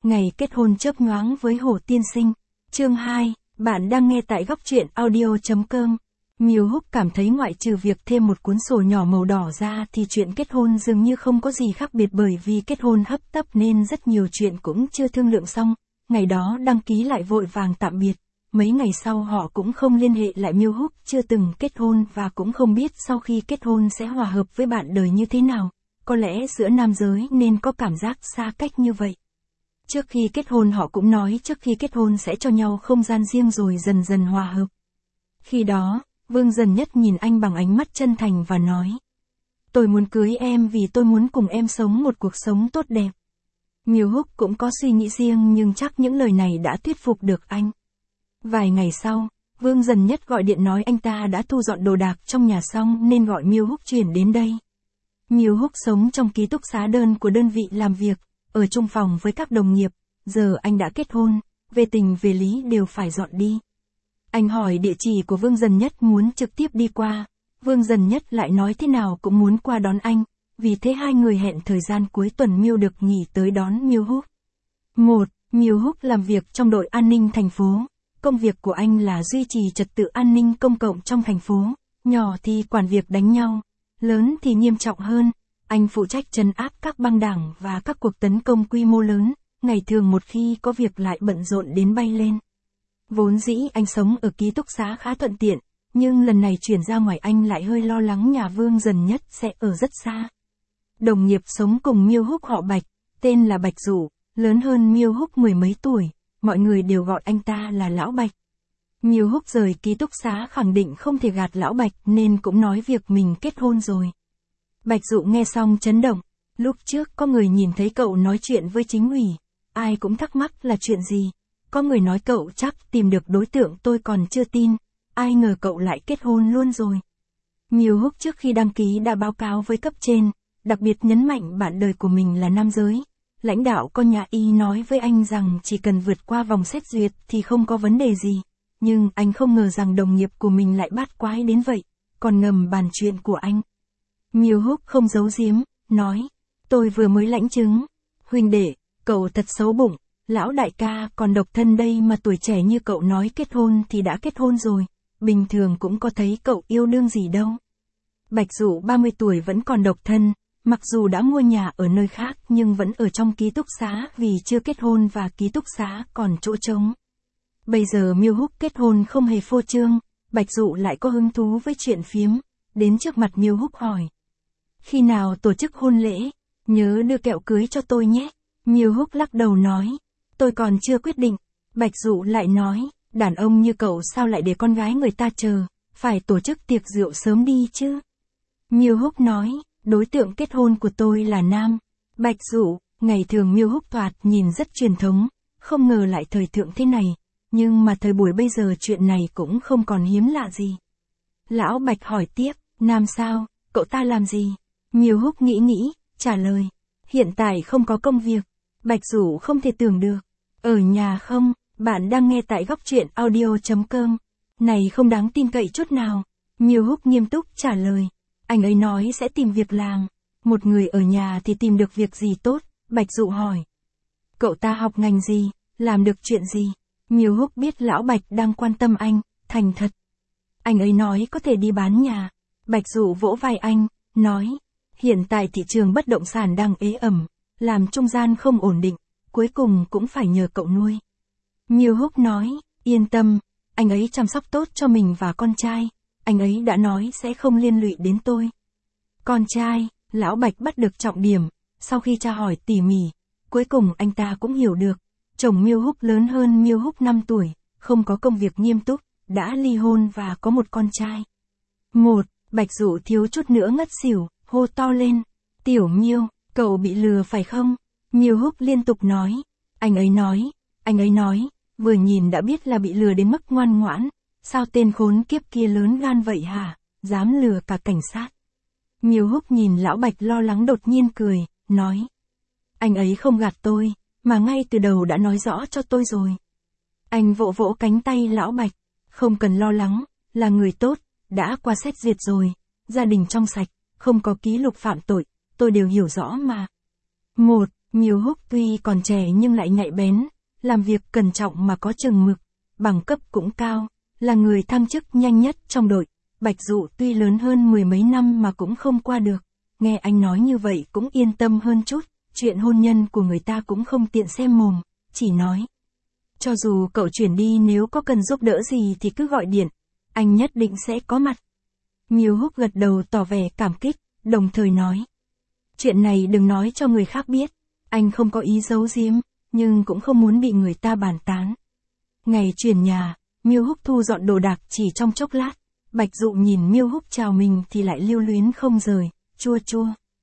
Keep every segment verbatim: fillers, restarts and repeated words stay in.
Ngày kết hôn chớp nhoáng với Hồ Tiên Sinh. Chương hai, bạn đang nghe tại góc truyện audio.com. Miêu Húc cảm thấy ngoại trừ việc thêm một cuốn sổ nhỏ màu đỏ ra thì chuyện kết hôn dường như không có gì khác biệt, bởi vì kết hôn hấp tấp nên rất nhiều chuyện cũng chưa thương lượng xong. Ngày đó đăng ký lại vội vàng tạm biệt. Mấy ngày sau họ cũng không liên hệ lại. Miêu Húc chưa từng kết hôn và cũng không biết sau khi kết hôn sẽ hòa hợp với bạn đời như thế nào. Có lẽ giữa nam giới nên có cảm giác xa cách như vậy. Trước khi kết hôn họ cũng nói trước khi kết hôn sẽ cho nhau không gian riêng rồi dần dần hòa hợp. Khi đó, Vương Dần Nhất nhìn anh bằng ánh mắt chân thành và nói: "Tôi muốn cưới em vì tôi muốn cùng em sống một cuộc sống tốt đẹp." Miêu Húc cũng có suy nghĩ riêng nhưng chắc những lời này đã thuyết phục được anh. Vài ngày sau, Vương Dần Nhất gọi điện nói anh ta đã thu dọn đồ đạc trong nhà xong nên gọi Miêu Húc chuyển đến đây. Miêu Húc sống trong ký túc xá đơn của đơn vị làm việc, ở chung phòng với các đồng nghiệp. Giờ anh đã kết hôn, về tình về lý đều phải dọn đi. Anh hỏi địa chỉ của Vương Dần Nhất muốn trực tiếp đi qua. Vương Dần Nhất lại nói thế nào cũng muốn qua đón anh. Vì thế hai người hẹn thời gian cuối tuần Miêu được nghỉ tới đón Miêu Húc. một. Miêu Húc làm việc trong đội an ninh thành phố. Công việc của anh là duy trì trật tự an ninh công cộng trong thành phố. Nhỏ thì quản việc đánh nhau, lớn thì nghiêm trọng hơn. Anh phụ trách trấn áp các băng đảng và các cuộc tấn công quy mô lớn. Ngày thường một khi có việc lại bận rộn đến bay lên. Vốn dĩ anh sống ở ký túc xá khá thuận tiện, nhưng lần này chuyển ra ngoài anh lại hơi lo lắng nhà Vương Dần Nhất sẽ ở rất xa. Đồng nghiệp sống cùng Miêu Húc họ Bạch, tên là Bạch Dụ, lớn hơn Miêu Húc mười mấy tuổi, mọi người đều gọi anh ta là Lão Bạch. Miêu Húc rời ký túc xá khẳng định không thể gạt Lão Bạch nên cũng nói việc mình kết hôn rồi. Bạch Dụ nghe xong chấn động, lúc trước có người nhìn thấy cậu nói chuyện với chính ủy, ai cũng thắc mắc là chuyện gì. Có người nói cậu chắc tìm được đối tượng, tôi còn chưa tin, ai ngờ cậu lại kết hôn luôn rồi. Miêu Húc trước khi đăng ký đã báo cáo với cấp trên, đặc biệt nhấn mạnh bạn đời của mình là nam giới. Lãnh đạo con nhà y nói với anh rằng chỉ cần vượt qua vòng xét duyệt thì không có vấn đề gì. Nhưng anh không ngờ rằng đồng nghiệp của mình lại bát quái đến vậy, còn ngầm bàn chuyện của anh. Miêu Húc không giấu giếm, nói: "Tôi vừa mới lãnh chứng. Huynh đệ, cậu thật xấu bụng. Lão đại ca còn độc thân đây mà tuổi trẻ như cậu nói kết hôn thì đã kết hôn rồi. Bình thường cũng có thấy cậu yêu đương gì đâu." Bạch Dụ ba mươi tuổi vẫn còn độc thân, mặc dù đã mua nhà ở nơi khác nhưng vẫn ở trong ký túc xá vì chưa kết hôn và ký túc xá còn chỗ trống. Bây giờ Miêu Húc kết hôn không hề phô trương, Bạch Dụ lại có hứng thú với chuyện phiếm, đến trước mặt Miêu Húc hỏi: "Khi nào tổ chức hôn lễ? Nhớ đưa kẹo cưới cho tôi nhé." Miêu Húc lắc đầu nói: "Tôi còn chưa quyết định." Bạch Dụ lại nói: "Đàn ông như cậu sao lại để con gái người ta chờ, phải tổ chức tiệc rượu sớm đi chứ." Miêu Húc nói: "Đối tượng kết hôn của tôi là nam." Bạch Dụ, ngày thường Miêu Húc thoạt nhìn rất truyền thống, không ngờ lại thời thượng thế này, nhưng mà thời buổi bây giờ chuyện này cũng không còn hiếm lạ gì. Lão Bạch hỏi tiếp: "Nam sao, cậu ta làm gì?" Miêu Húc nghĩ nghĩ, trả lời: "Hiện tại không có công việc." Bạch Dụ không thể tưởng được: "Ở nhà không?" Bạn đang nghe tại góc truyện audio.com. Này không đáng tin cậy chút nào. Miêu Húc nghiêm túc trả lời: "Anh ấy nói sẽ tìm việc làm. Một người ở nhà thì tìm được việc gì tốt?" Bạch Dụ hỏi: "Cậu ta học ngành gì, làm được chuyện gì?" Miêu Húc biết Lão Bạch đang quan tâm anh, thành thật: "Anh ấy nói có thể đi bán nhà." Bạch Dụ vỗ vai anh, nói: "Hiện tại thị trường bất động sản đang ế ẩm, làm trung gian không ổn định, cuối cùng cũng phải nhờ cậu nuôi." Miêu Húc nói: "Yên tâm, anh ấy chăm sóc tốt cho mình và con trai, anh ấy đã nói sẽ không liên lụy đến tôi." Con trai, Lão Bạch bắt được trọng điểm, sau khi tra hỏi tỉ mỉ, cuối cùng anh ta cũng hiểu được, chồng Miêu Húc lớn hơn Miêu Húc năm tuổi, không có công việc nghiêm túc, đã ly hôn và có một con trai. Một, Bạch Dụ thiếu chút nữa ngất xỉu, hô to lên: "Tiểu Miêu, cậu bị lừa phải không?" Miêu Húc liên tục nói: "Anh ấy nói, anh ấy nói." Vừa nhìn đã biết là bị lừa đến mức ngoan ngoãn. Sao tên khốn kiếp kia lớn gan vậy hả, dám lừa cả cảnh sát. Miêu Húc nhìn Lão Bạch lo lắng đột nhiên cười, nói: "Anh ấy không gạt tôi, mà ngay từ đầu đã nói rõ cho tôi rồi." Anh vỗ vỗ cánh tay Lão Bạch: "Không cần lo lắng, là người tốt, đã qua xét duyệt rồi, gia đình trong sạch, không có ký lục phạm tội, tôi đều hiểu rõ mà." Một, Miêu Húc tuy còn trẻ nhưng lại nhạy bén, làm việc cẩn trọng mà có chừng mực, bằng cấp cũng cao, là người thăng chức nhanh nhất trong đội. Bạch Dụ tuy lớn hơn mười mấy năm mà cũng không qua được, nghe anh nói như vậy cũng yên tâm hơn chút, chuyện hôn nhân của người ta cũng không tiện xem mồm, chỉ nói. Cho dù cậu chuyển đi nếu có cần giúp đỡ gì thì cứ gọi điện, anh nhất định sẽ có mặt. Miêu Húc gật đầu tỏ vẻ cảm kích, đồng thời nói. Chuyện này đừng nói cho người khác biết, anh không có ý giấu giếm, nhưng cũng không muốn bị người ta bàn tán. Ngày chuyển nhà, Miêu Húc thu dọn đồ đạc chỉ trong chốc lát, Bạch Dụ nhìn Miêu Húc chào mình thì lại lưu luyến không rời, chua chua.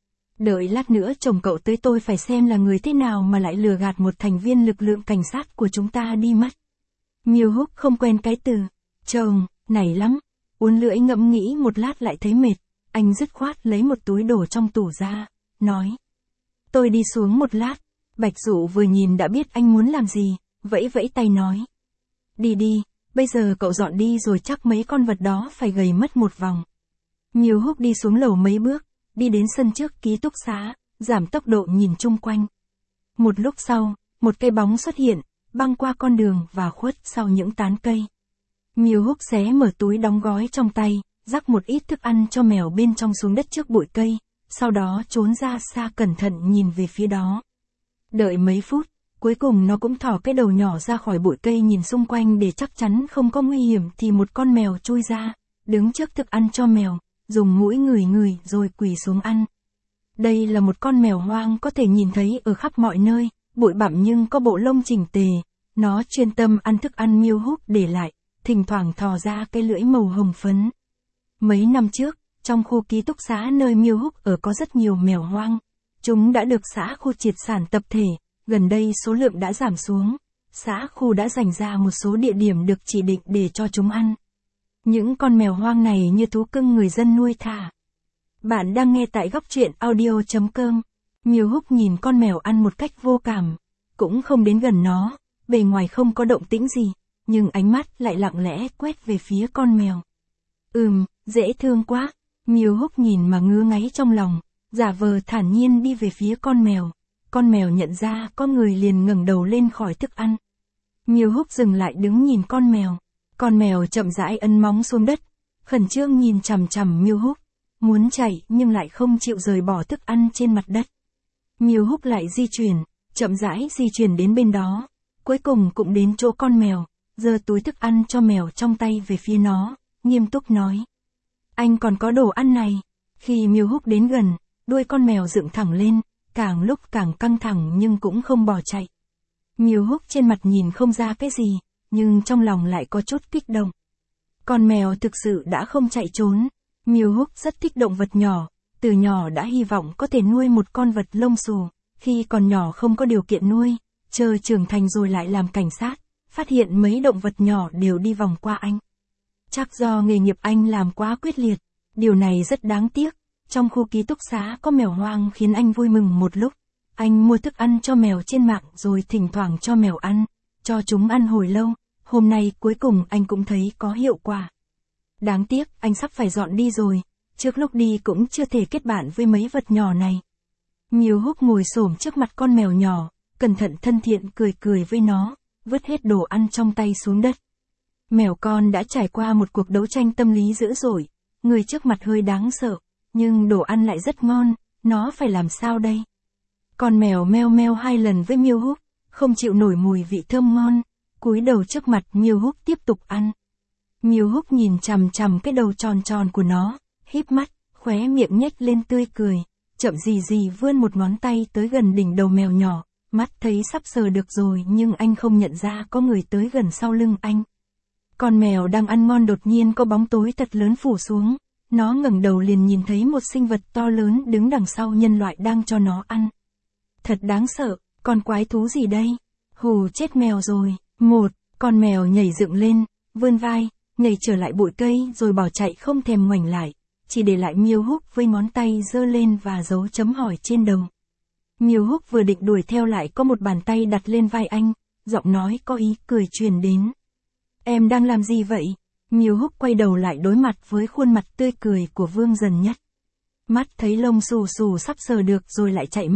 Đợi lát nữa chồng cậu tới tôi phải xem là người thế nào mà lại lừa gạt một thành viên lực lượng cảnh sát của chúng ta đi mất. Miêu Húc không quen cái từ chồng này lắm, uốn lưỡi ngẫm nghĩ một lát lại thấy mệt, anh dứt khoát lấy một túi đồ trong tủ ra, nói. Tôi đi xuống một lát. Bạch Dụ vừa nhìn đã biết anh muốn làm gì, vẫy vẫy tay nói. Đi đi, bây giờ cậu dọn đi rồi chắc mấy con vật đó phải gầy mất một vòng. Miêu Húc đi xuống lầu mấy bước, đi đến sân trước ký túc xá, giảm tốc độ nhìn chung quanh. Một lúc sau, một cây bóng xuất hiện, băng qua con đường và khuất sau những tán cây. Miêu Húc xé mở túi đóng gói trong tay, rắc một ít thức ăn cho mèo bên trong xuống đất trước bụi cây, sau đó trốn ra xa cẩn thận nhìn về phía đó. Đợi mấy phút, cuối cùng nó cũng thò cái đầu nhỏ ra khỏi bụi cây nhìn xung quanh để chắc chắn không có nguy hiểm thì một con mèo chui ra, đứng trước thức ăn cho mèo, dùng mũi ngửi ngửi rồi quỳ xuống ăn. Đây là một con mèo hoang có thể nhìn thấy ở khắp mọi nơi, bụi bặm nhưng có bộ lông chỉnh tề, nó chuyên tâm ăn thức ăn Miêu Húc để lại, thỉnh thoảng thò ra cái lưỡi màu hồng phấn. Mấy năm trước, trong khu ký túc xá nơi Miêu Húc ở có rất nhiều mèo hoang. Chúng đã được xã khu triệt sản tập thể, gần đây số lượng đã giảm xuống. Xã khu đã dành ra một số địa điểm được chỉ định để cho chúng ăn. Những con mèo hoang này như thú cưng người dân nuôi thả. Bạn đang nghe tại góc truyện audio chấm com. Miêu Húc nhìn con mèo ăn một cách vô cảm, cũng không đến gần nó, bề ngoài không có động tĩnh gì, nhưng ánh mắt lại lặng lẽ quét về phía con mèo. Ừm, dễ thương quá. Miêu Húc nhìn mà ngứa ngáy trong lòng, giả vờ thản nhiên đi về phía con mèo. Con mèo nhận ra có người liền ngẩng đầu lên khỏi thức ăn. Miêu Húc dừng lại đứng nhìn con mèo. Con mèo chậm rãi ấn móng xuống đất, khẩn trương nhìn chằm chằm Miêu Húc, muốn chạy nhưng lại không chịu rời bỏ thức ăn trên mặt đất. Miêu Húc lại di chuyển, chậm rãi di chuyển đến bên đó, cuối cùng cũng đến chỗ con mèo, giơ túi thức ăn cho mèo trong tay về phía nó, nghiêm túc nói. Anh còn có đồ ăn này. Khi Miêu Húc đến gần, đuôi con mèo dựng thẳng lên, càng lúc càng căng thẳng nhưng cũng không bỏ chạy. Miêu Húc trên mặt nhìn không ra cái gì, nhưng trong lòng lại có chút kích động. Con mèo thực sự đã không chạy trốn. Miêu Húc rất thích động vật nhỏ, từ nhỏ đã hy vọng có thể nuôi một con vật lông xù, khi còn nhỏ không có điều kiện nuôi, chờ trưởng thành rồi lại làm cảnh sát, phát hiện mấy động vật nhỏ đều đi vòng qua anh. Chắc do nghề nghiệp anh làm quá quyết liệt, điều này rất đáng tiếc. Trong khu ký túc xá có mèo hoang khiến anh vui mừng một lúc. Anh mua thức ăn cho mèo trên mạng rồi thỉnh thoảng cho mèo ăn, cho chúng ăn hồi lâu, hôm nay cuối cùng anh cũng thấy có hiệu quả. Đáng tiếc anh sắp phải dọn đi rồi, trước lúc đi cũng chưa thể kết bạn với mấy vật nhỏ này. Miêu Húc ngồi xổm trước mặt con mèo nhỏ, cẩn thận thân thiện cười cười với nó, vứt hết đồ ăn trong tay xuống đất. Mèo con đã trải qua một cuộc đấu tranh tâm lý dữ dội, người trước mặt hơi đáng sợ, nhưng đồ ăn lại rất ngon, nó phải làm sao đây? Con mèo meo meo hai lần với Miêu Húc, không chịu nổi mùi vị thơm ngon, cúi đầu trước mặt Miêu Húc tiếp tục ăn. Miêu Húc nhìn chằm chằm cái đầu tròn tròn của nó, híp mắt, khóe miệng nhếch lên tươi cười, chậm gì gì vươn một ngón tay tới gần đỉnh đầu mèo nhỏ, mắt thấy sắp sờ được rồi nhưng anh không nhận ra có người tới gần sau lưng anh. Con mèo đang ăn ngon đột nhiên có bóng tối thật lớn phủ xuống, nó ngẩng đầu liền nhìn thấy một sinh vật to lớn đứng đằng sau nhân loại đang cho nó ăn. Thật đáng sợ, con quái thú gì đây? Hù chết mèo rồi. Một, con mèo nhảy dựng lên, vươn vai, nhảy trở lại bụi cây rồi bỏ chạy không thèm ngoảnh lại, chỉ để lại Miêu Húc với ngón tay giơ lên và dấu chấm hỏi trên đầu. Miêu Húc vừa định đuổi theo lại có một bàn tay đặt lên vai anh, giọng nói có ý cười truyền đến. Em đang làm gì vậy? Miêu Húc quay đầu lại đối mặt với khuôn mặt tươi cười của Vương Dần Nhất. Mắt thấy lông xù xù sắp sờ được rồi lại chạy mất,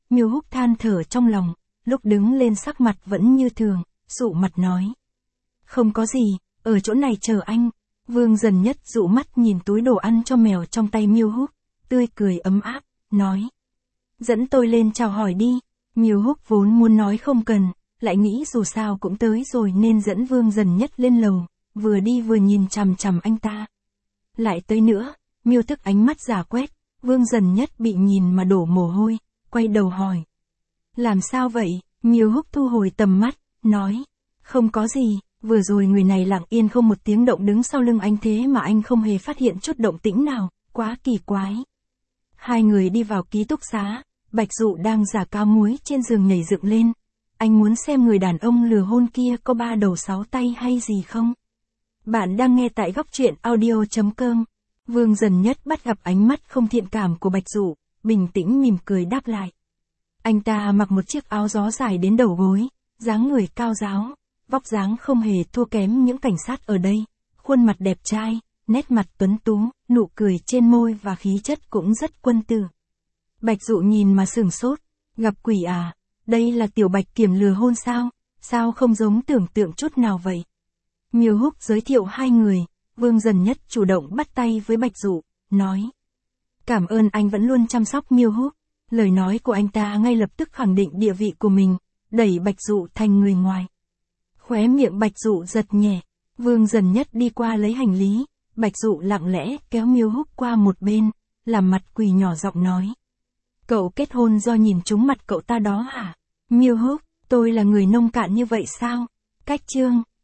Miêu Húc than thở trong lòng, lúc đứng lên sắc mặt vẫn như thường, dụ mặt nói. Không có gì, ở chỗ này chờ anh. Vương Dần Nhất dụ mắt nhìn túi đồ ăn cho mèo trong tay Miêu Húc, tươi cười ấm áp, nói. Dẫn tôi lên chào hỏi đi. Miêu Húc vốn muốn nói không cần, lại nghĩ dù sao cũng tới rồi nên dẫn Vương Dần Nhất lên lầu, vừa đi vừa nhìn chằm chằm anh ta. Lại tới nữa, Miêu Thức ánh mắt giả quét, Vương Dần Nhất bị nhìn mà đổ mồ hôi, quay đầu hỏi. Làm sao vậy? Miêu Húc thu hồi tầm mắt, nói. Không có gì, vừa rồi người này lặng yên không một tiếng động đứng sau lưng anh thế mà anh không hề phát hiện chút động tĩnh nào, quá kỳ quái. Hai người đi vào ký túc xá, Bạch Dụ đang giả cao muối trên giường nhảy dựng lên. Anh muốn xem người đàn ông lừa hôn kia có ba đầu sáu tay hay gì không? Bạn đang nghe tại góc truyện audio chấm com. Vương Dần Nhất bắt gặp ánh mắt không thiện cảm của Bạch Dụ, bình tĩnh mỉm cười đáp lại. Anh ta mặc một chiếc áo gió dài đến đầu gối, dáng người cao ráo, vóc dáng không hề thua kém những cảnh sát ở đây, khuôn mặt đẹp trai, nét mặt tuấn tú, nụ cười trên môi và khí chất cũng rất quân tử. Bạch Dụ nhìn mà sửng sốt, gặp quỷ à, đây là Tiểu Bạch Kiểm lừa hôn sao, sao không giống tưởng tượng chút nào vậy. Miêu Húc giới thiệu hai người, Vương Dần Nhất chủ động bắt tay với Bạch Dụ, nói. Cảm ơn anh vẫn luôn chăm sóc Miêu Húc. Lời nói của anh ta ngay lập tức khẳng định địa vị của mình, đẩy Bạch Dụ thành người ngoài. Khóe miệng Bạch Dụ giật nhẹ, Vương Dần Nhất đi qua lấy hành lý, Bạch Dụ lặng lẽ kéo Miêu Húc qua một bên, làm mặt quỷ nhỏ giọng nói. Cậu kết hôn do nhìn trúng mặt cậu ta đó hả? Miêu Húc, tôi là người nông cạn như vậy sao? Cách chương.